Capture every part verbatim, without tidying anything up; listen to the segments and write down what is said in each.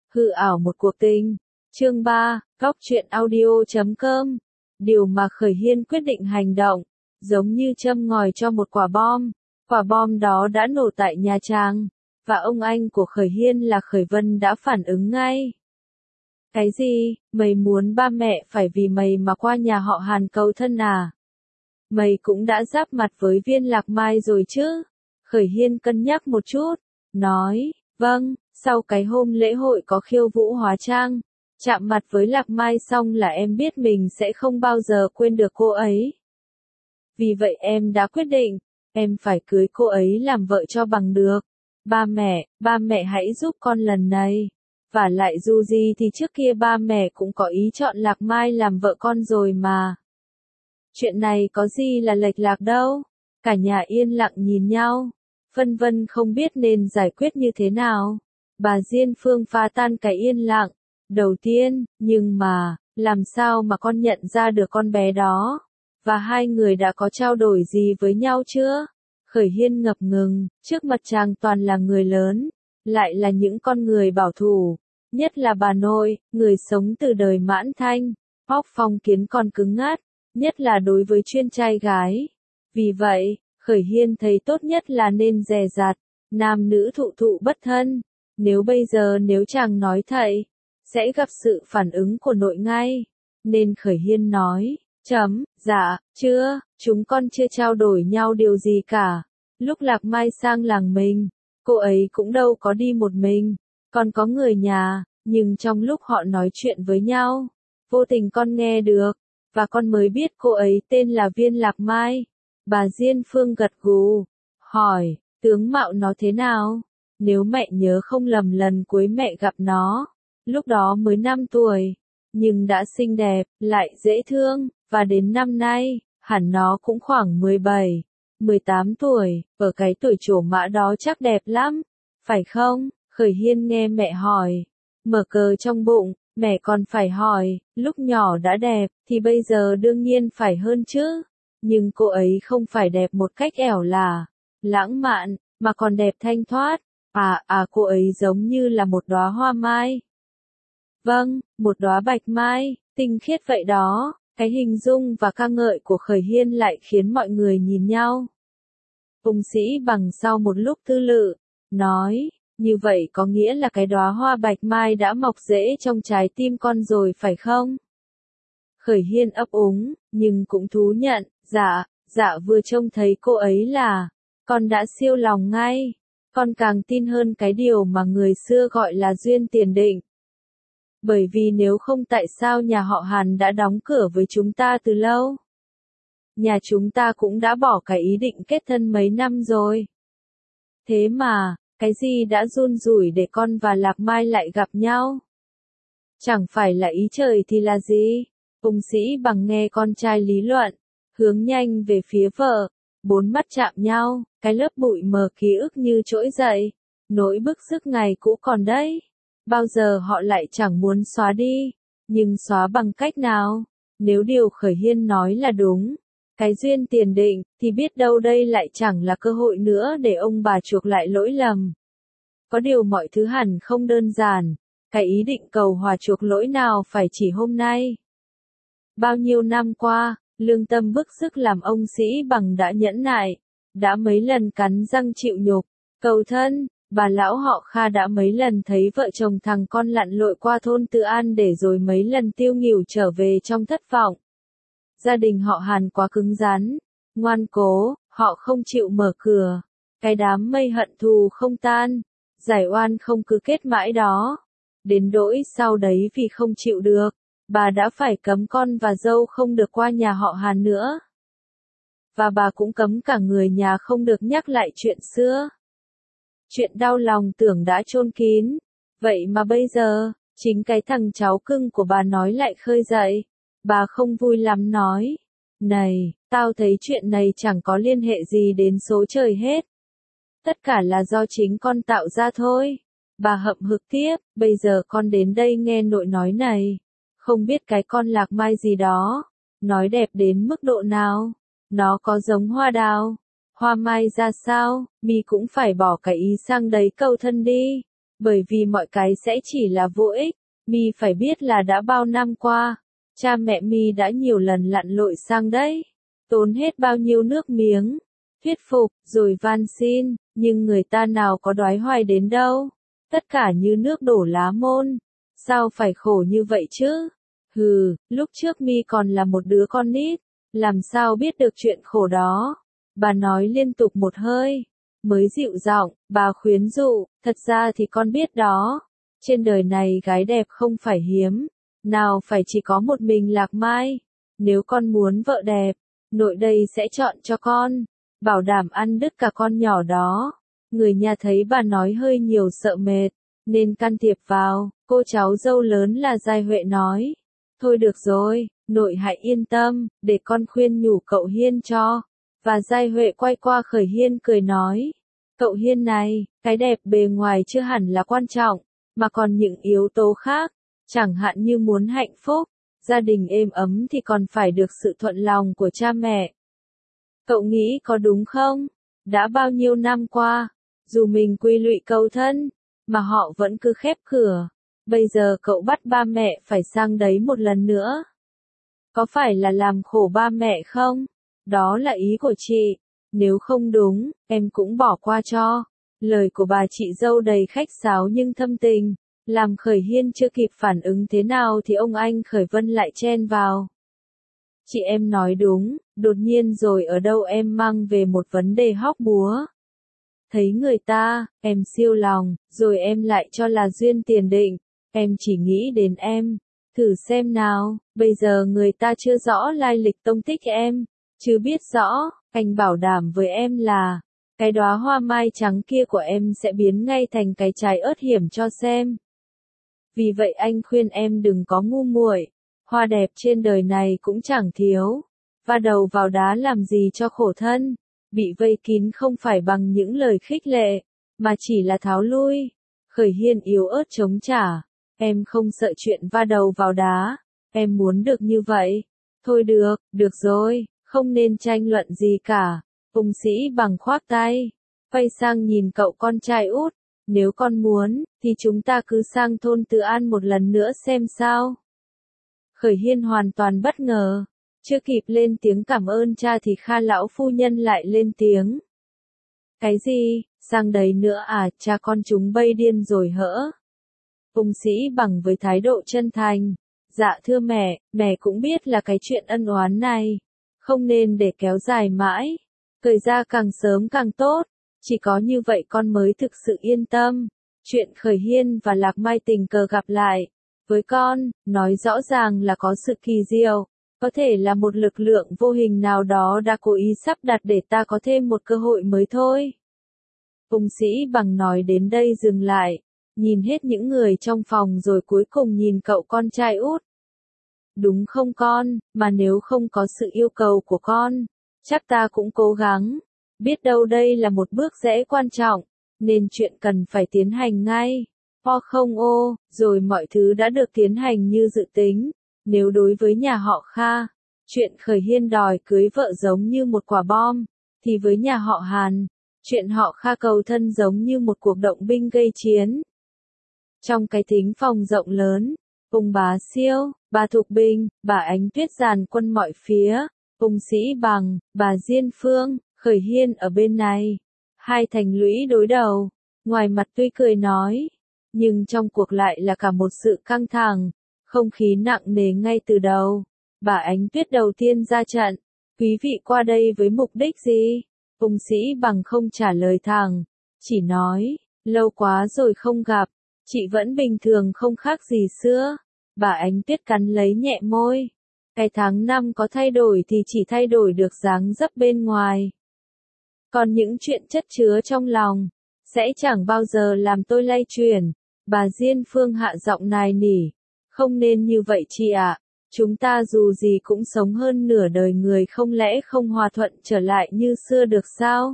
Hư ảo một cuộc tình. Chương ba, góc truyện audio chấm com. Điều mà Khởi Hiên quyết định hành động, giống như châm ngòi cho một quả bom. Quả bom đó đã nổ tại Nha Trang, và ông anh của Khởi Hiên là Khởi Vân đã phản ứng ngay. Cái gì, mày muốn ba mẹ phải vì mày mà qua nhà họ Hàn cầu thân à? Mày cũng đã giáp mặt với Viên Lạc Mai rồi chứ? Khởi Hiên cân nhắc một chút, nói, vâng, sau cái hôm lễ hội có khiêu vũ hóa trang, chạm mặt với Lạc Mai xong là em biết mình sẽ không bao giờ quên được cô ấy. Vì vậy em đã quyết định, em phải cưới cô ấy làm vợ cho bằng được. Ba mẹ, ba mẹ hãy giúp con lần này. Và lại dù gì thì trước kia ba mẹ cũng có ý chọn Lạc Mai làm vợ con rồi mà. Chuyện này có gì là lệch lạc đâu. Cả nhà yên lặng nhìn nhau, phân vân không biết nên giải quyết như thế nào. Bà Diên Phương phá tan cái yên lặng. Đầu tiên, nhưng mà, làm sao mà con nhận ra được con bé đó? Và hai người đã có trao đổi gì với nhau chưa? Khởi Hiên ngập ngừng, trước mặt chàng toàn là người lớn, lại là những con người bảo thủ, nhất là bà nội, người sống từ đời Mãn Thanh, óc phong kiến còn cứng ngắt, nhất là đối với chuyên trai gái. Vì vậy, Khởi Hiên thấy tốt nhất là nên dè dặt, nam nữ thụ thụ bất thân. Nếu bây giờ nếu chàng nói thậy, sẽ gặp sự phản ứng của nội ngay. Nên Khởi Hiên nói, chấm, dạ, chưa, chúng con chưa trao đổi nhau điều gì cả. Lúc Lạc Mai sang làng mình, cô ấy cũng đâu có đi một mình, còn có người nhà, nhưng trong lúc họ nói chuyện với nhau, vô tình con nghe được, và con mới biết cô ấy tên là Viên Lạc Mai. Bà Diên Phương gật gù, hỏi, tướng mạo nó thế nào? Nếu mẹ nhớ không lầm lần cuối mẹ gặp nó, lúc đó mới năm tuổi, nhưng đã xinh đẹp, lại dễ thương, và đến năm nay, hẳn nó cũng khoảng mười bảy, mười tám tuổi, ở cái tuổi trổ mã đó chắc đẹp lắm, phải không? Khởi Hiên nghe mẹ hỏi, mở cờ trong bụng, mẹ còn phải hỏi, lúc nhỏ đã đẹp, thì bây giờ đương nhiên phải hơn chứ. Nhưng cô ấy không phải đẹp một cách ẻo lả, lãng mạn, mà còn đẹp thanh thoát. À, à cô ấy giống như là một đóa hoa mai. Vâng, một đóa bạch mai, tinh khiết vậy đó. Cái hình dung và ca ngợi của Khởi Hiên lại khiến mọi người nhìn nhau. Ung Sĩ Bằng sau một lúc tư lự, nói, như vậy có nghĩa là cái đóa hoa bạch mai đã mọc rễ trong trái tim con rồi phải không? Khởi Hiên ấp úng, nhưng cũng thú nhận, dạ, dạ vừa trông thấy cô ấy là, con đã siêu lòng ngay. Con càng tin hơn cái điều mà người xưa gọi là duyên tiền định. Bởi vì nếu không tại sao nhà họ Hàn đã đóng cửa với chúng ta từ lâu? Nhà chúng ta cũng đã bỏ cái ý định kết thân mấy năm rồi. Thế mà, cái gì đã run rủi để con và Lạc Mai lại gặp nhau? Chẳng phải là ý trời thì là gì? Ung Sĩ Bằng nghe con trai lý luận, hướng nhanh về phía vợ. Bốn mắt chạm nhau, cái lớp bụi mờ ký ức như trỗi dậy. Nỗi bức rứt ngày cũ còn đấy. Bao giờ họ lại chẳng muốn xóa đi. Nhưng xóa bằng cách nào? Nếu điều Khởi Hiên nói là đúng, cái duyên tiền định, thì biết đâu đây lại chẳng là cơ hội nữa để ông bà chuộc lại lỗi lầm. Có điều mọi thứ hẳn không đơn giản. Cái ý định cầu hòa chuộc lỗi nào phải chỉ hôm nay. Bao nhiêu năm qua, lương tâm bức rứt làm ông Sĩ Bằng đã nhẫn nại, đã mấy lần cắn răng chịu nhục, cầu thân. Bà lão họ Kha đã mấy lần thấy vợ chồng thằng con lặn lội qua thôn Tự An để rồi mấy lần tiêu nghỉu trở về trong thất vọng. Gia đình họ Hàn quá cứng rắn, ngoan cố, họ không chịu mở cửa. Cái đám mây hận thù không tan, giải oan không cứ kết mãi đó. Đến nỗi sau đấy vì không chịu được, bà đã phải cấm con và dâu không được qua nhà họ Hàn nữa. Và bà cũng cấm cả người nhà không được nhắc lại chuyện xưa. Chuyện đau lòng tưởng đã chôn kín. Vậy mà bây giờ, chính cái thằng cháu cưng của bà nói lại khơi dậy. Bà không vui lắm nói. Này, tao thấy chuyện này chẳng có liên hệ gì đến số trời hết. Tất cả là do chính con tạo ra thôi. Bà hậm hực tiếp, bây giờ con đến đây nghe nội nói này. Không biết cái con Lạc Mai gì đó. Nói đẹp đến mức độ nào. Nó có giống hoa đào. Hoa mai ra sao, mi cũng phải bỏ cái ý sang đấy cầu thân đi. Bởi vì mọi cái sẽ chỉ là vô ích. Mi phải biết là đã bao năm qua, cha mẹ Mi đã nhiều lần lặn lội sang đấy, tốn hết bao nhiêu nước miếng, thuyết phục, rồi van xin, nhưng người ta nào có đoái hoài đến đâu. Tất cả như nước đổ lá môn. Sao phải khổ như vậy chứ? Hừ, lúc trước Mi còn là một đứa con nít, làm sao biết được chuyện khổ đó. Bà nói liên tục một hơi, mới dịu giọng, bà khuyến dụ, thật ra thì con biết đó. Trên đời này gái đẹp không phải hiếm, nào phải chỉ có một mình Lạc Mai. Nếu con muốn vợ đẹp, nội đây sẽ chọn cho con, bảo đảm ăn đứt cả con nhỏ đó. Người nhà thấy bà nói hơi nhiều sợ mệt, nên can thiệp vào, cô cháu dâu lớn là Giai Huệ nói. Thôi được rồi, nội hãy yên tâm, để con khuyên nhủ cậu Hiên cho. Và Giai Huệ quay qua Khởi Hiên cười nói. Cậu Hiên này, cái đẹp bề ngoài chưa hẳn là quan trọng, mà còn những yếu tố khác, chẳng hạn như muốn hạnh phúc, gia đình êm ấm thì còn phải được sự thuận lòng của cha mẹ. Cậu nghĩ có đúng không? Đã bao nhiêu năm qua, dù mình quy lụy cầu thân, mà họ vẫn cứ khép cửa. Bây giờ cậu bắt ba mẹ phải sang đấy một lần nữa. Có phải là làm khổ ba mẹ không? Đó là ý của chị. Nếu không đúng, em cũng bỏ qua cho. Lời của bà chị dâu đầy khách sáo nhưng thâm tình, làm Khởi Hiên chưa kịp phản ứng thế nào thì ông anh Khởi Vân lại chen vào. Chị em nói đúng, đột nhiên rồi ở đâu em mang về một vấn đề hóc búa. Thấy người ta, em siêu lòng, rồi em lại cho là duyên tiền định, em chỉ nghĩ đến em. Thử xem nào, bây giờ người ta chưa rõ lai lịch tông tích em, chứ biết rõ, anh bảo đảm với em là, cái đóa hoa mai trắng kia của em sẽ biến ngay thành cái trái ớt hiểm cho xem. Vì vậy anh khuyên em đừng có ngu muội, hoa đẹp trên đời này cũng chẳng thiếu, va đầu vào đá làm gì cho khổ thân, bị vây kín không phải bằng những lời khích lệ, mà chỉ là tháo lui. Khởi Hiên yếu ớt chống trả, em không sợ chuyện va đầu vào đá, em muốn được như vậy. Thôi được, được rồi, không nên tranh luận gì cả. Ung Sĩ Bằng khoác tay, quay sang nhìn cậu con trai út, nếu con muốn, thì chúng ta cứ sang thôn Từ An một lần nữa xem sao. Khởi Hiên hoàn toàn bất ngờ, chưa kịp lên tiếng cảm ơn cha thì Kha lão phu nhân lại lên tiếng. Cái gì, sang đấy nữa à, cha con chúng bay điên rồi hỡ? Ung Sĩ Bằng với thái độ chân thành, dạ thưa mẹ, mẹ cũng biết là cái chuyện ân oán này, không nên để kéo dài mãi, thời ra càng sớm càng tốt, chỉ có như vậy con mới thực sự yên tâm. Chuyện Khởi Hiên và Lạc Mai tình cờ gặp lại, với con, nói rõ ràng là có sự kỳ diệu, có thể là một lực lượng vô hình nào đó đã cố ý sắp đặt để ta có thêm một cơ hội mới thôi. Ung Sĩ Bằng nói đến đây dừng lại, nhìn hết những người trong phòng rồi cuối cùng nhìn cậu con trai út. Đúng không con, mà nếu không có sự yêu cầu của con, chắc ta cũng cố gắng, biết đâu đây là một bước rẽ quan trọng, nên chuyện cần phải tiến hành ngay. O không ô, rồi mọi thứ đã được tiến hành như dự tính. Nếu đối với nhà họ Kha, chuyện Khởi Hiên đòi cưới vợ giống như một quả bom, thì với nhà họ Hàn, chuyện họ Kha cầu thân giống như một cuộc động binh gây chiến. Trong cái thính phòng rộng lớn, Ung Bá Siêu, bà Thục Bình, bà Ánh Tuyết dàn quân mọi phía, Ung Sĩ Bằng, bà Diên Phương, Khởi Hiên ở bên này. Hai thành lũy đối đầu, ngoài mặt tuy cười nói, nhưng trong cuộc lại là cả một sự căng thẳng, không khí nặng nề ngay từ đầu. Bà Ánh Tuyết đầu tiên ra trận, quý vị qua đây với mục đích gì? Ung Sĩ Bằng không trả lời thẳng, chỉ nói, lâu quá rồi không gặp, chị vẫn bình thường không khác gì xưa. Bà Ánh Tuyết cắn lấy nhẹ môi, cái tháng năm có thay đổi thì chỉ thay đổi được dáng dấp bên ngoài. Còn những chuyện chất chứa trong lòng, sẽ chẳng bao giờ làm tôi lay chuyển. Bà Diên Phương hạ giọng nài nỉ, không nên như vậy chị ạ, chúng ta dù gì cũng sống hơn nửa đời người, không lẽ không hòa thuận trở lại như xưa được sao?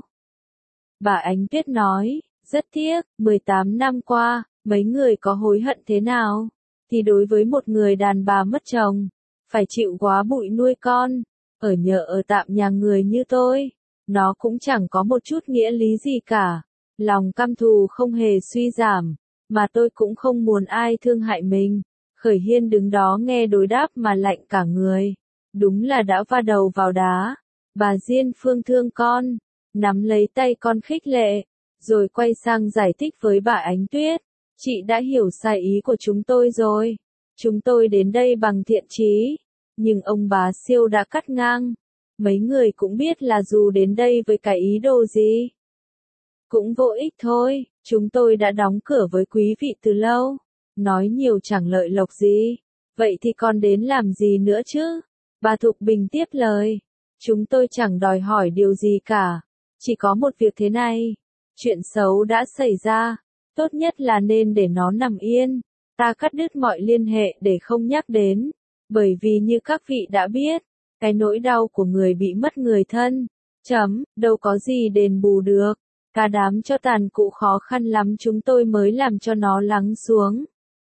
Bà Ánh Tuyết nói, rất tiếc, mười tám năm qua, mấy người có hối hận thế nào? Thì đối với một người đàn bà mất chồng, phải chịu góa bụi nuôi con, ở nhờ ở tạm nhà người như tôi, nó cũng chẳng có một chút nghĩa lý gì cả. Lòng căm thù không hề suy giảm, mà tôi cũng không muốn ai thương hại mình. Khởi Hiên đứng đó nghe đối đáp mà lạnh cả người. Đúng là đã va đầu vào đá. Bà Diên Phương thương con, nắm lấy tay con khích lệ, rồi quay sang giải thích với bà Ánh Tuyết. Chị đã hiểu sai ý của chúng tôi rồi. Chúng tôi đến đây bằng thiện chí. Nhưng ông bá Siêu đã cắt ngang. Mấy người cũng biết là dù đến đây với cái ý đồ gì, cũng vô ích thôi. Chúng tôi đã đóng cửa với quý vị từ lâu. Nói nhiều chẳng lợi lộc gì. Vậy thì còn đến làm gì nữa chứ? Bà Thục Bình tiếp lời. Chúng tôi chẳng đòi hỏi điều gì cả. Chỉ có một việc thế này. Chuyện xấu đã xảy ra. Tốt nhất là nên để nó nằm yên. Ta cắt đứt mọi liên hệ để không nhắc đến. Bởi vì như các vị đã biết, cái nỗi đau của người bị mất người thân, chấm, đâu có gì đền bù được. Cả đám cho tàn cụ khó khăn lắm chúng tôi mới làm cho nó lắng xuống.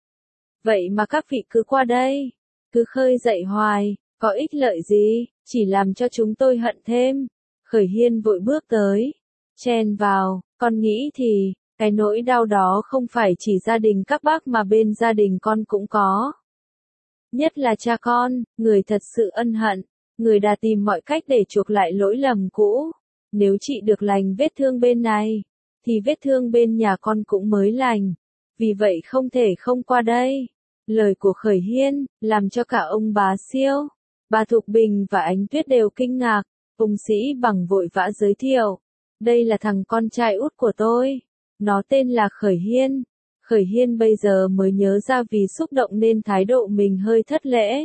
Vậy mà các vị cứ qua đây, cứ khơi dậy hoài, có ích lợi gì, chỉ làm cho chúng tôi hận thêm. Khởi Hiên vội bước tới, chen vào, con nghĩ thì, cái nỗi đau đó không phải chỉ gia đình các bác mà bên gia đình con cũng có. Nhất là cha con, người thật sự ân hận, người đã tìm mọi cách để chuộc lại lỗi lầm cũ. Nếu chị được lành vết thương bên này, thì vết thương bên nhà con cũng mới lành. Vì vậy không thể không qua đây. Lời của Khởi Hiên, làm cho cả ông bá Siêu, bà Thục Bình và Ánh Tuyết đều kinh ngạc. Ông Sĩ Bằng vội vã giới thiệu. Đây là thằng con trai út của tôi. Nó tên là Khởi Hiên. Khởi Hiên bây giờ mới nhớ ra vì xúc động nên thái độ mình hơi thất lễ.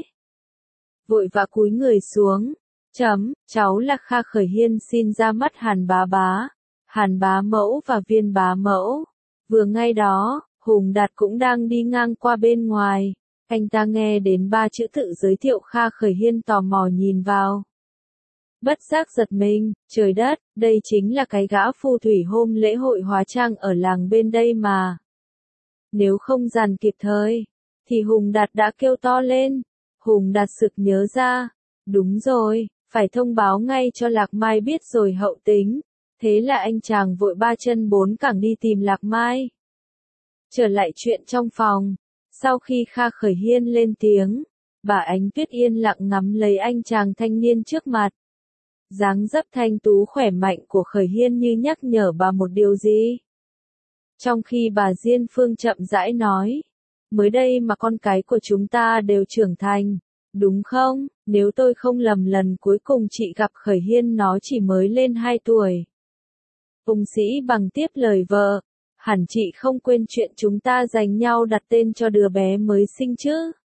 Vội vã cúi người xuống. Chấm, cháu là Kha Khởi Hiên xin ra mắt Hàn bá bá, Hàn bá mẫu và Viên bá mẫu. Vừa ngay đó, Hùng Đạt cũng đang đi ngang qua bên ngoài. Anh ta nghe đến ba chữ tự giới thiệu Kha Khởi Hiên tò mò nhìn vào. Bất giác giật mình, trời đất, đây chính là cái gã phù thủy hôm lễ hội hóa trang ở làng bên đây mà. Nếu không dàn kịp thời, thì Hùng Đạt đã kêu to lên. Hùng Đạt sực nhớ ra. Đúng rồi, phải thông báo ngay cho Lạc Mai biết rồi hậu tính. Thế là anh chàng vội ba chân bốn cẳng đi tìm Lạc Mai. Trở lại chuyện trong phòng. Sau khi Kha Khởi Hiên lên tiếng, bà Ánh Tuyết yên lặng ngắm lấy anh chàng thanh niên trước mặt. Dáng dấp thanh tú khỏe mạnh của Khởi Hiên như nhắc nhở bà một điều gì. Trong khi bà Diên Phương chậm rãi nói, mới đây mà con cái của chúng ta đều trưởng thành, đúng không? Nếu tôi không lầm lần cuối cùng chị gặp Khởi Hiên nó chỉ mới lên hai tuổi. Ông Sĩ Bằng tiếp lời vợ, hẳn chị không quên chuyện chúng ta giành nhau đặt tên cho đứa bé mới sinh chứ?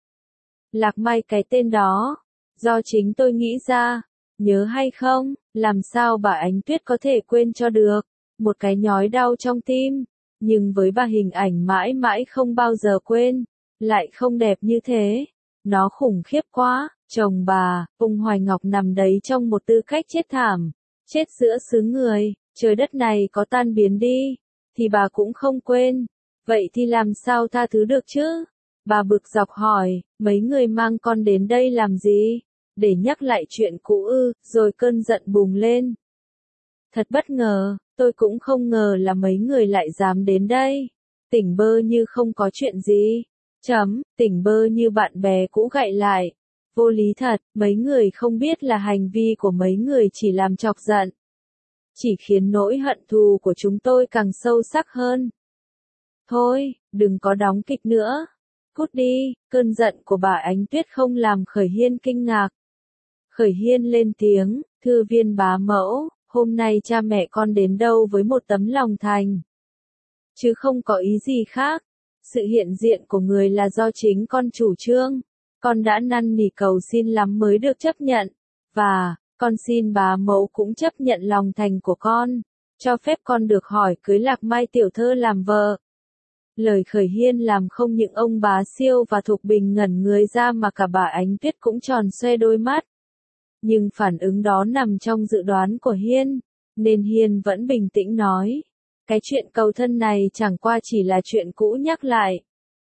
Lạc Mai cái tên đó, do chính tôi nghĩ ra, nhớ hay không, làm sao bà Ánh Tuyết có thể quên cho được, một cái nhói đau trong tim. Nhưng với bà hình ảnh mãi mãi không bao giờ quên, lại không đẹp như thế. Nó khủng khiếp quá, chồng bà, ông Hoài Ngọc nằm đấy trong một tư cách chết thảm, chết giữa xứ người, trời đất này có tan biến đi, thì bà cũng không quên. Vậy thì làm sao tha thứ được chứ? Bà bực dọc hỏi, mấy người mang con đến đây làm gì? Để nhắc lại chuyện cũ ư, rồi cơn giận bùng lên. Thật bất ngờ, tôi cũng không ngờ là mấy người lại dám đến đây. Tỉnh bơ như không có chuyện gì. Chấm, tỉnh bơ như bạn bè cũ gạy lại. Vô lý thật, mấy người không biết là hành vi của mấy người chỉ làm chọc giận. Chỉ khiến nỗi hận thù của chúng tôi càng sâu sắc hơn. Thôi, đừng có đóng kịch nữa. Cút đi, cơn giận của bà Ánh Tuyết không làm Khởi Hiên kinh ngạc. Khởi Hiên lên tiếng, thưa Viên bá mẫu, hôm nay cha mẹ con đến đâu với một tấm lòng thành. Chứ không có ý gì khác. Sự hiện diện của người là do chính con chủ trương. Con đã năn nỉ cầu xin lắm mới được chấp nhận. Và, con xin bá mẫu cũng chấp nhận lòng thành của con. Cho phép con được hỏi cưới Lạc Mai tiểu thơ làm vợ. Lời Khởi Hiên làm không những ông bá Siêu và Thục Bình ngẩn người ra mà cả bà Ánh Tuyết cũng tròn xoe đôi mắt. Nhưng phản ứng đó nằm trong dự đoán của Hiên, nên Hiên vẫn bình tĩnh nói. Cái chuyện cầu thân này chẳng qua chỉ là chuyện cũ nhắc lại.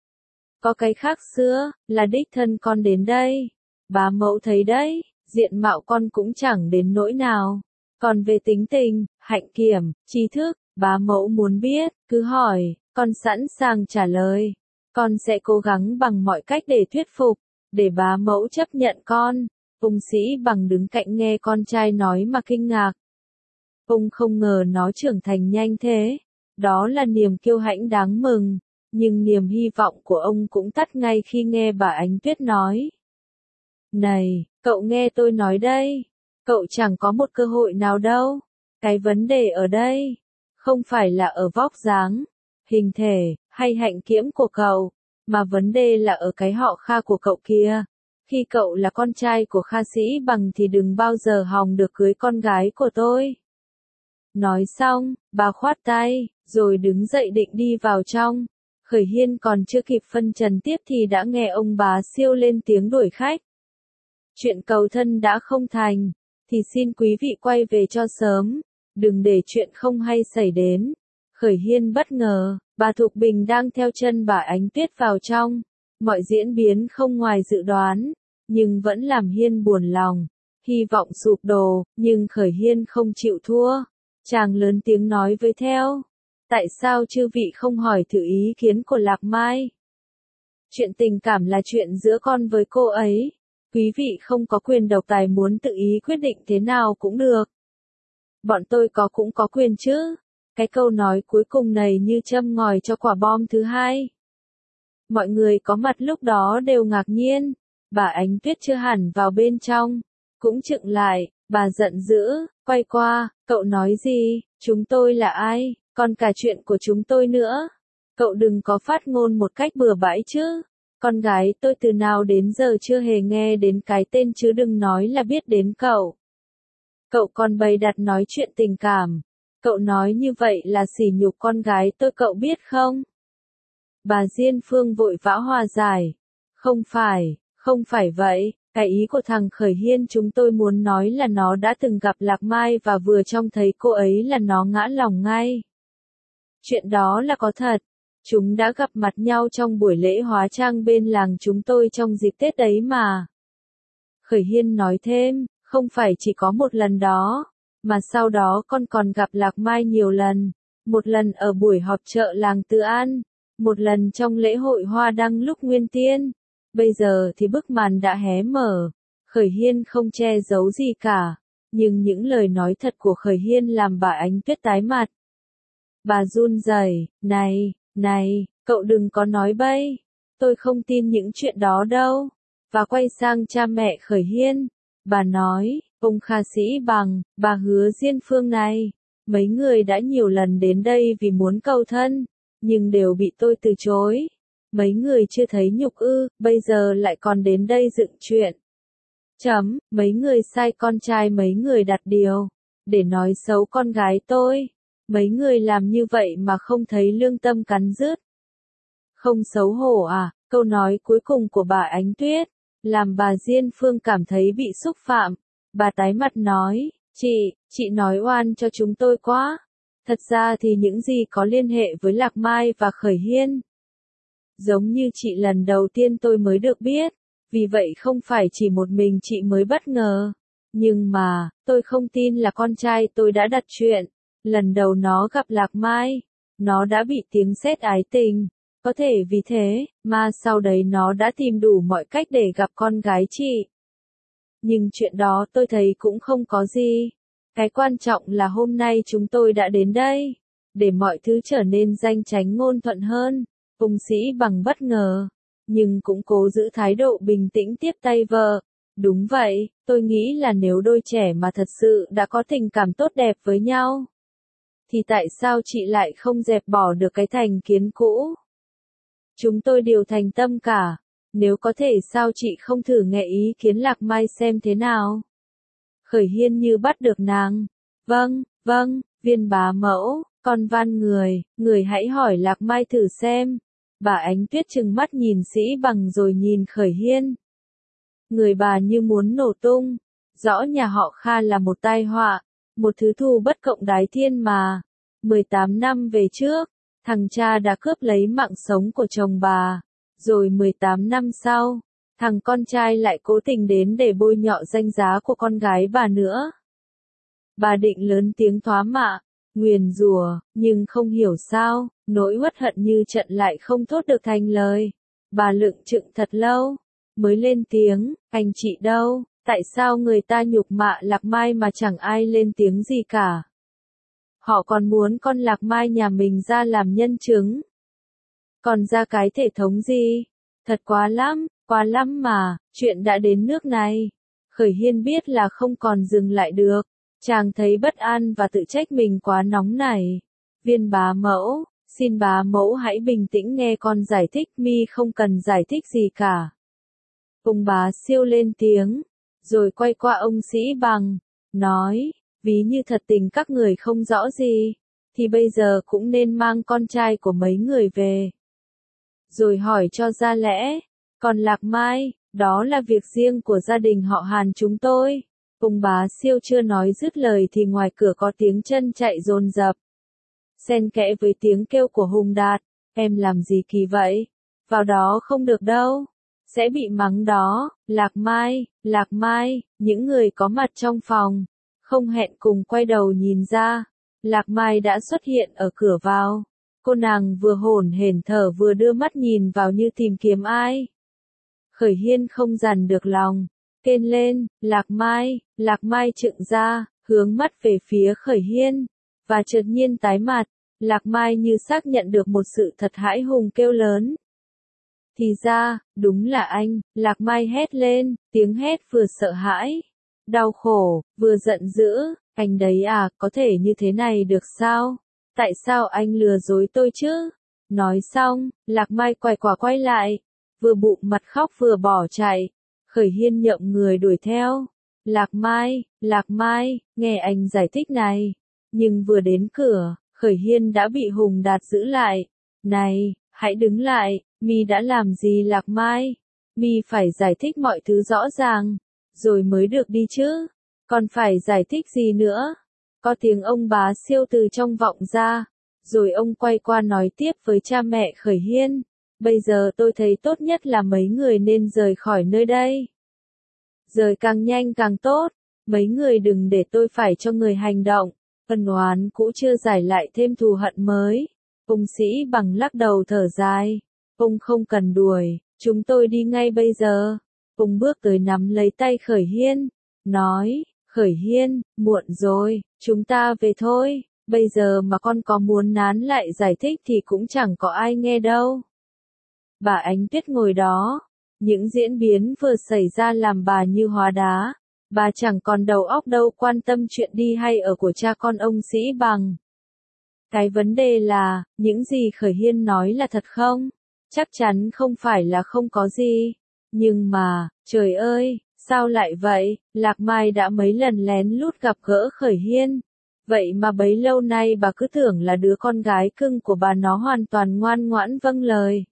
Có cái khác xưa, là đích thân con đến đây. Bá mẫu thấy đấy, diện mạo con cũng chẳng đến nỗi nào. Còn về tính tình, hạnh kiểm, tri thức, bá mẫu muốn biết, cứ hỏi. Con sẵn sàng trả lời. Con sẽ cố gắng bằng mọi cách để thuyết phục, để bá mẫu chấp nhận con. Ung Sĩ Bằng đứng cạnh nghe con trai nói mà kinh ngạc. Ông không ngờ nó trưởng thành nhanh thế. Đó là niềm kiêu hãnh đáng mừng, nhưng niềm hy vọng của ông cũng tắt ngay khi nghe bà Ánh Tuyết nói. Này, cậu nghe tôi nói đây, cậu chẳng có một cơ hội nào đâu. Cái vấn đề ở đây, không phải là ở vóc dáng, hình thể, hay hạnh kiểm của cậu, mà vấn đề là ở cái họ Kha của cậu kia. Khi cậu là con trai của Kha Sĩ Bằng thì đừng bao giờ hòng được cưới con gái của tôi. Nói xong, bà khoát tay, rồi đứng dậy định đi vào trong. Khởi Hiên còn chưa kịp phân trần tiếp thì đã nghe ông bá siêu lên tiếng đuổi khách. Chuyện cầu thân đã không thành, thì xin quý vị quay về cho sớm, đừng để chuyện không hay xảy đến. Khởi Hiên bất ngờ, bà Thục Bình đang theo chân bà Ánh Tuyết vào trong. Mọi diễn biến không ngoài dự đoán, nhưng vẫn làm Hiên buồn lòng. Hy vọng sụp đổ, nhưng Khởi Hiên không chịu thua. Chàng lớn tiếng nói với theo. Tại sao chư vị không hỏi thử ý kiến của Lạc Mai? Chuyện tình cảm là chuyện giữa con với cô ấy. Quý vị không có quyền độc tài muốn tự ý quyết định thế nào cũng được. Bọn tôi có cũng có quyền chứ. Cái câu nói cuối cùng này như châm ngòi cho quả bom thứ hai. Mọi người có mặt lúc đó đều ngạc nhiên. Bà Ánh Tuyết chưa hẳn vào bên trong, cũng chững lại, bà giận dữ, quay qua, cậu nói gì, chúng tôi là ai, còn cả chuyện của chúng tôi nữa. Cậu đừng có phát ngôn một cách bừa bãi chứ. Con gái tôi từ nào đến giờ chưa hề nghe đến cái tên chứ đừng nói là biết đến cậu. Cậu còn bày đặt nói chuyện tình cảm. Cậu nói như vậy là sỉ nhục con gái tôi cậu biết không? Bà Diên Phương vội vã hòa giải. Không phải, không phải vậy, cái ý của thằng Khởi Hiên chúng tôi muốn nói là nó đã từng gặp Lạc Mai và vừa trông thấy cô ấy là nó ngã lòng ngay. Chuyện đó là có thật. Chúng đã gặp mặt nhau trong buổi lễ hóa trang bên làng chúng tôi trong dịp Tết ấy mà. Khởi Hiên nói thêm, không phải chỉ có một lần đó, mà sau đó con còn gặp Lạc Mai nhiều lần. Một lần ở buổi họp chợ làng Từ An, một lần trong lễ hội hoa đăng lúc Nguyên Tiên. Bây giờ thì bức màn đã hé mở. Khởi Hiên không che giấu gì cả, nhưng những lời nói thật của Khởi Hiên làm bà Ánh Tuyết tái mặt. Bà run rẩy, này, này, cậu đừng có nói bậy, tôi không tin những chuyện đó đâu. Và quay sang cha mẹ Khởi Hiên, bà nói, ông Kha Sĩ Bằng, bà Hứa Diên Phương này, mấy người đã nhiều lần đến đây vì muốn cầu thân, nhưng đều bị tôi từ chối. Mấy người chưa thấy nhục ư, bây giờ lại còn đến đây dựng chuyện. Chấm, mấy người sai con trai mấy người đặt điều, để nói xấu con gái tôi. Mấy người làm như vậy mà không thấy lương tâm cắn rứt. Không xấu hổ à, câu nói cuối cùng của bà Ánh Tuyết, làm bà Diên Phương cảm thấy bị xúc phạm. Bà tái mặt nói, chị, chị nói oan cho chúng tôi quá. Thật ra thì những gì có liên hệ với Lạc Mai và Khởi Hiên. Giống như chị lần đầu tiên tôi mới được biết, vì vậy không phải chỉ một mình chị mới bất ngờ. Nhưng mà, tôi không tin là con trai tôi đã đặt chuyện. Lần đầu nó gặp Lạc Mai, nó đã bị tiếng sét ái tình. Có thể vì thế, mà sau đấy nó đã tìm đủ mọi cách để gặp con gái chị. Nhưng chuyện đó tôi thấy cũng không có gì. Cái quan trọng là hôm nay chúng tôi đã đến đây, để mọi thứ trở nên danh chánh ngôn thuận hơn. Ung Sĩ Bằng bất ngờ, nhưng cũng cố giữ thái độ bình tĩnh tiếp tay vợ. Đúng vậy, tôi nghĩ là nếu đôi trẻ mà thật sự đã có tình cảm tốt đẹp với nhau, thì tại sao chị lại không dẹp bỏ được cái thành kiến cũ? Chúng tôi đều thành tâm cả. Nếu có thể sao chị không thử nghe ý kiến Lạc Mai xem thế nào? Khởi Hiên như bắt được nàng. Vâng, vâng, Viên bá mẫu, con van người, người hãy hỏi Lạc Mai thử xem. Bà Ánh Tuyết trừng mắt nhìn Sĩ Bằng rồi nhìn Khởi Hiên. Người bà như muốn nổ tung. Rõ nhà họ Kha là một tai họa, một thứ thù bất cộng đái thiên mà. mười tám năm về trước, thằng cha đã cướp lấy mạng sống của chồng bà. Rồi mười tám năm sau, thằng con trai lại cố tình đến để bôi nhọ danh giá của con gái bà nữa. Bà định lớn tiếng thoá mạ, nguyền rủa, nhưng không hiểu sao, nỗi uất hận như trận lại không thốt được thành lời. Bà lựng chựng thật lâu, mới lên tiếng, anh chị đâu, tại sao người ta nhục mạ Lạc Mai mà chẳng ai lên tiếng gì cả. Họ còn muốn con Lạc Mai nhà mình ra làm nhân chứng. Còn ra cái thể thống gì? Thật quá lắm, quá lắm mà, chuyện đã đến nước này. Khởi Hiên biết là không còn dừng lại được. Chàng thấy bất an và tự trách mình quá nóng nảy. Viên bá mẫu, xin bá mẫu hãy bình tĩnh nghe con giải thích, mi không cần giải thích gì cả. Ông bá siêu lên tiếng, rồi quay qua ông Sĩ Bằng, nói, ví như thật tình các người không rõ gì, thì bây giờ cũng nên mang con trai của mấy người về. Rồi hỏi cho ra lẽ, còn Lạc Mai, đó là việc riêng của gia đình họ Hàn chúng tôi. Ông bá siêu chưa nói dứt lời thì ngoài cửa có tiếng chân chạy dồn dập. Xen kẽ với tiếng kêu của Hùng Đạt, em làm gì kỳ vậy? Vào đó không được đâu. Sẽ bị mắng đó. Lạc Mai, Lạc Mai, những người có mặt trong phòng, không hẹn cùng quay đầu nhìn ra. Lạc Mai đã xuất hiện ở cửa vào. Cô nàng vừa hổn hển thở vừa đưa mắt nhìn vào như tìm kiếm ai. Khởi Hiên không dằn được lòng, kêu lên, Lạc Mai, Lạc Mai trựng ra, hướng mắt về phía Khởi Hiên, và chợt nhiên tái mặt. Lạc Mai như xác nhận được một sự thật hãi hùng kêu lớn. Thì ra, đúng là anh. Lạc Mai hét lên, tiếng hét vừa sợ hãi, đau khổ, vừa giận dữ. Anh đấy à, có thể như thế này được sao? Tại sao anh lừa dối tôi chứ? Nói xong, Lạc Mai quay quả quay lại, vừa bụng mặt khóc vừa bỏ chạy. Khởi Hiên nhậm người đuổi theo. Lạc Mai, Lạc Mai, nghe anh giải thích này. Nhưng vừa đến cửa, Khởi Hiên đã bị Hùng Đạt giữ lại. Này, hãy đứng lại, mi đã làm gì Lạc Mai? Mi phải giải thích mọi thứ rõ ràng, rồi mới được đi chứ. Còn phải giải thích gì nữa? Có tiếng ông bá siêu từ trong vọng ra, rồi ông quay qua nói tiếp với cha mẹ Khởi Hiên. Bây giờ tôi thấy tốt nhất là mấy người nên rời khỏi nơi đây. Rời càng nhanh càng tốt, mấy người đừng để tôi phải cho người hành động. Ân oán cũ chưa giải lại thêm thù hận mới. Ông Sĩ Bằng lắc đầu thở dài. Ông không cần đuổi, chúng tôi đi ngay bây giờ. Ông bước tới nắm lấy tay Khởi Hiên, nói, Khởi Hiên, muộn rồi, chúng ta về thôi. Bây giờ mà con có muốn nán lại giải thích thì cũng chẳng có ai nghe đâu. Bà Ánh Tuyết ngồi đó, những diễn biến vừa xảy ra làm bà như hóa đá. Bà chẳng còn đầu óc đâu quan tâm chuyện đi hay ở của cha con ông Sĩ Bằng. Cái vấn đề là, những gì Khởi Hiên nói là thật không? Chắc chắn không phải là không có gì. Nhưng mà, trời ơi, sao lại vậy? Lạc Mai đã mấy lần lén lút gặp gỡ Khởi Hiên. Vậy mà bấy lâu nay bà cứ tưởng là đứa con gái cưng của bà nó hoàn toàn ngoan ngoãn vâng lời.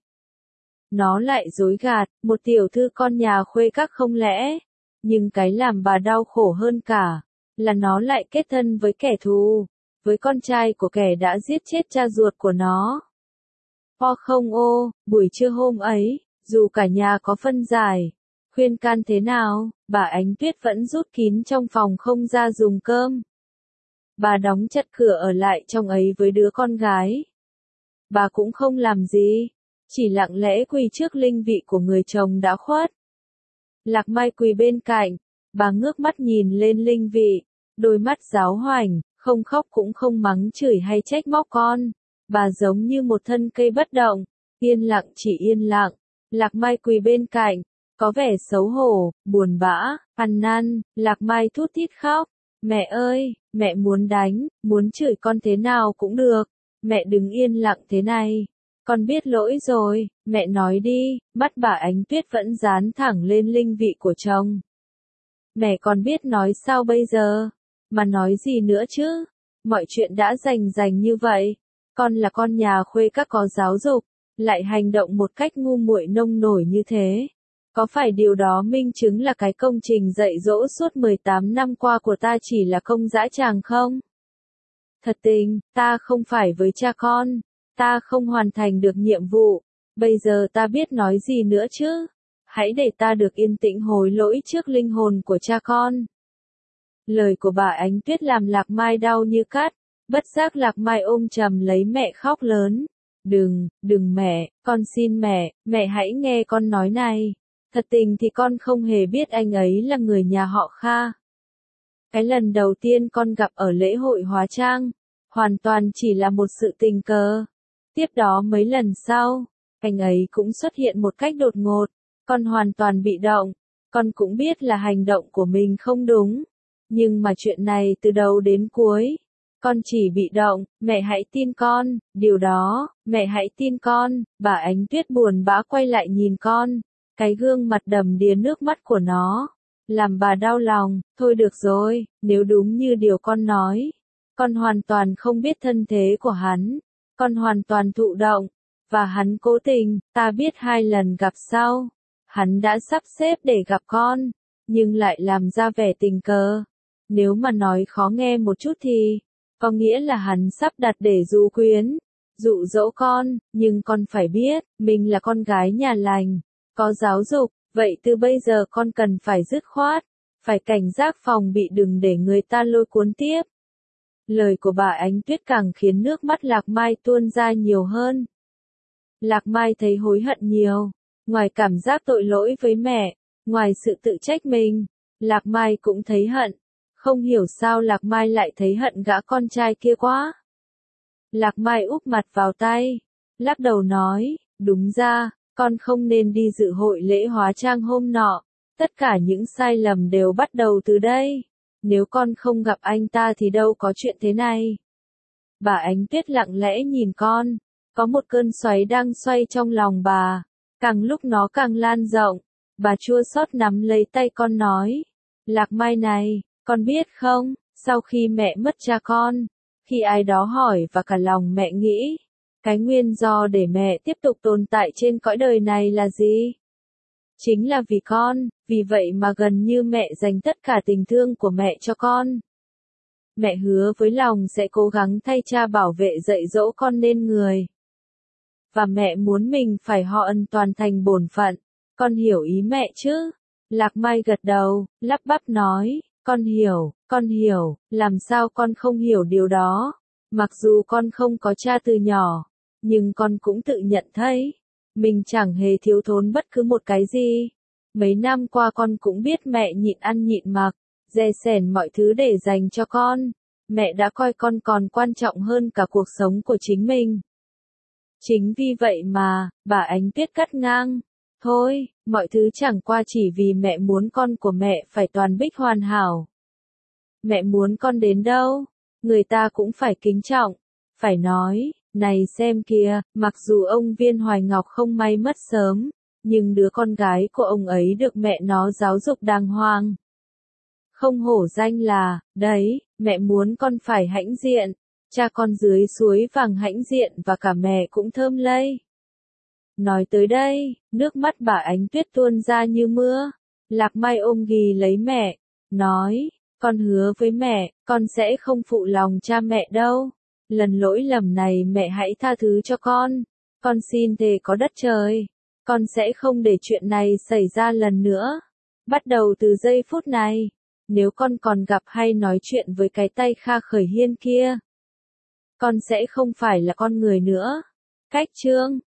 Nó lại dối gạt, một tiểu thư con nhà khuê các không lẽ? Nhưng cái làm bà đau khổ hơn cả, là nó lại kết thân với kẻ thù, với con trai của kẻ đã giết chết cha ruột của nó. Ho không ô, buổi trưa hôm ấy, dù cả nhà có phân giải, khuyên can thế nào, bà Ánh Tuyết vẫn rút kín trong phòng không ra dùng cơm. Bà đóng chặt cửa ở lại trong ấy với đứa con gái. Bà cũng không làm gì, chỉ lặng lẽ quỳ trước linh vị của người chồng đã khuất. Lạc Mai quỳ bên cạnh, bà ngước mắt nhìn lên linh vị, đôi mắt giáo hoành, không khóc cũng không mắng chửi hay trách móc con. Bà giống như một thân cây bất động, yên lặng chỉ yên lặng. Lạc Mai quỳ bên cạnh, có vẻ xấu hổ, buồn bã, ăn năn. Lạc Mai thút thít khóc. Mẹ ơi, mẹ muốn đánh, muốn chửi con thế nào cũng được. Mẹ đừng yên lặng thế này. Con biết lỗi rồi, mẹ nói đi. Mắt bà Ánh Tuyết vẫn dán thẳng lên linh vị của chồng. Mẹ còn biết nói sao bây giờ? Mà nói gì nữa chứ? Mọi chuyện đã rành rành như vậy. Con là con nhà khuê các có giáo dục, lại hành động một cách ngu muội nông nổi như thế. Có phải điều đó minh chứng là cái công trình dạy dỗ suốt mười tám năm qua của ta chỉ là công dã tràng không? Thật tình, ta không phải với cha con. Ta không hoàn thành được nhiệm vụ. Bây giờ ta biết nói gì nữa chứ? Hãy để ta được yên tĩnh hối lỗi trước linh hồn của cha con. Lời của bà Ánh Tuyết làm Lạc Mai đau như cắt. Bất giác Lạc Mai ôm chầm lấy mẹ khóc lớn. Đừng, đừng mẹ, con xin mẹ, mẹ hãy nghe con nói này. Thật tình thì con không hề biết anh ấy là người nhà họ Kha. Cái lần đầu tiên con gặp ở lễ hội hóa trang, hoàn toàn chỉ là một sự tình cờ. Tiếp đó mấy lần sau, anh ấy cũng xuất hiện một cách đột ngột, con hoàn toàn bị động. Con cũng biết là hành động của mình không đúng, nhưng mà chuyện này từ đầu đến cuối, con chỉ bị động, mẹ hãy tin con, điều đó, mẹ hãy tin con. Bà Ánh Tuyết buồn bã quay lại nhìn con, cái gương mặt đầm đìa nước mắt của nó, làm bà đau lòng. Thôi được rồi, nếu đúng như điều con nói, con hoàn toàn không biết thân thế của hắn, con hoàn toàn thụ động, và hắn cố tình. Ta biết hai lần gặp sau, hắn đã sắp xếp để gặp con, nhưng lại làm ra vẻ tình cờ. Nếu mà nói khó nghe một chút thì, có nghĩa là hắn sắp đặt để dụ quyến, dụ dỗ con, nhưng con phải biết, mình là con gái nhà lành, có giáo dục, vậy từ bây giờ con cần phải dứt khoát, phải cảnh giác phòng bị đừng để người ta lôi cuốn tiếp. Lời của bà Ánh Tuyết càng khiến nước mắt Lạc Mai tuôn ra nhiều hơn. Lạc Mai thấy hối hận nhiều, ngoài cảm giác tội lỗi với mẹ, ngoài sự tự trách mình, Lạc Mai cũng thấy hận. Không hiểu sao Lạc Mai lại thấy hận gã con trai kia quá. Lạc Mai úp mặt vào tay, lắc đầu nói, đúng ra, con không nên đi dự hội lễ hóa trang hôm nọ, tất cả những sai lầm đều bắt đầu từ đây. Nếu con không gặp anh ta thì đâu có chuyện thế này. Bà Ánh Tuyết lặng lẽ nhìn con, có một cơn xoáy đang xoay trong lòng bà, càng lúc nó càng lan rộng. Bà chua xót nắm lấy tay con nói, Lạc Mai này, con biết không, sau khi mẹ mất cha con, khi ai đó hỏi và cả lòng mẹ nghĩ, cái nguyên do để mẹ tiếp tục tồn tại trên cõi đời này là gì? Chính là vì con, vì vậy mà gần như mẹ dành tất cả tình thương của mẹ cho con. Mẹ hứa với lòng sẽ cố gắng thay cha bảo vệ dạy dỗ con nên người. Và mẹ muốn mình phải họ ân toàn thành bổn phận, con hiểu ý mẹ chứ? Lạc Mai gật đầu, lắp bắp nói, con hiểu, con hiểu, làm sao con không hiểu điều đó? Mặc dù con không có cha từ nhỏ, nhưng con cũng tự nhận thấy, mình chẳng hề thiếu thốn bất cứ một cái gì. Mấy năm qua con cũng biết mẹ nhịn ăn nhịn mặc, dè sẻn mọi thứ để dành cho con. Mẹ đã coi con còn quan trọng hơn cả cuộc sống của chính mình. Chính vì vậy mà, bà Ánh Tuyết cắt ngang. Thôi, mọi thứ chẳng qua chỉ vì mẹ muốn con của mẹ phải toàn bích hoàn hảo. Mẹ muốn con đến đâu, người ta cũng phải kính trọng, phải nói, này xem kìa, mặc dù ông Viên Hoài Ngọc không may mất sớm, nhưng đứa con gái của ông ấy được mẹ nó giáo dục đàng hoàng. Không hổ danh là, đấy, mẹ muốn con phải hãnh diện, cha con dưới suối vàng hãnh diện và cả mẹ cũng thơm lây. Nói tới đây, nước mắt bà Ánh Tuyết tuôn ra như mưa. Lạc Mai ôm ghì lấy mẹ, nói, con hứa với mẹ, con sẽ không phụ lòng cha mẹ đâu. Lần lỗi lầm này mẹ hãy tha thứ cho con. Con xin thề có đất trời, con sẽ không để chuyện này xảy ra lần nữa. Bắt đầu từ giây phút này, nếu con còn gặp hay nói chuyện với cái tay Kha Khởi Hiên kia, con sẽ không phải là con người nữa. Cách chương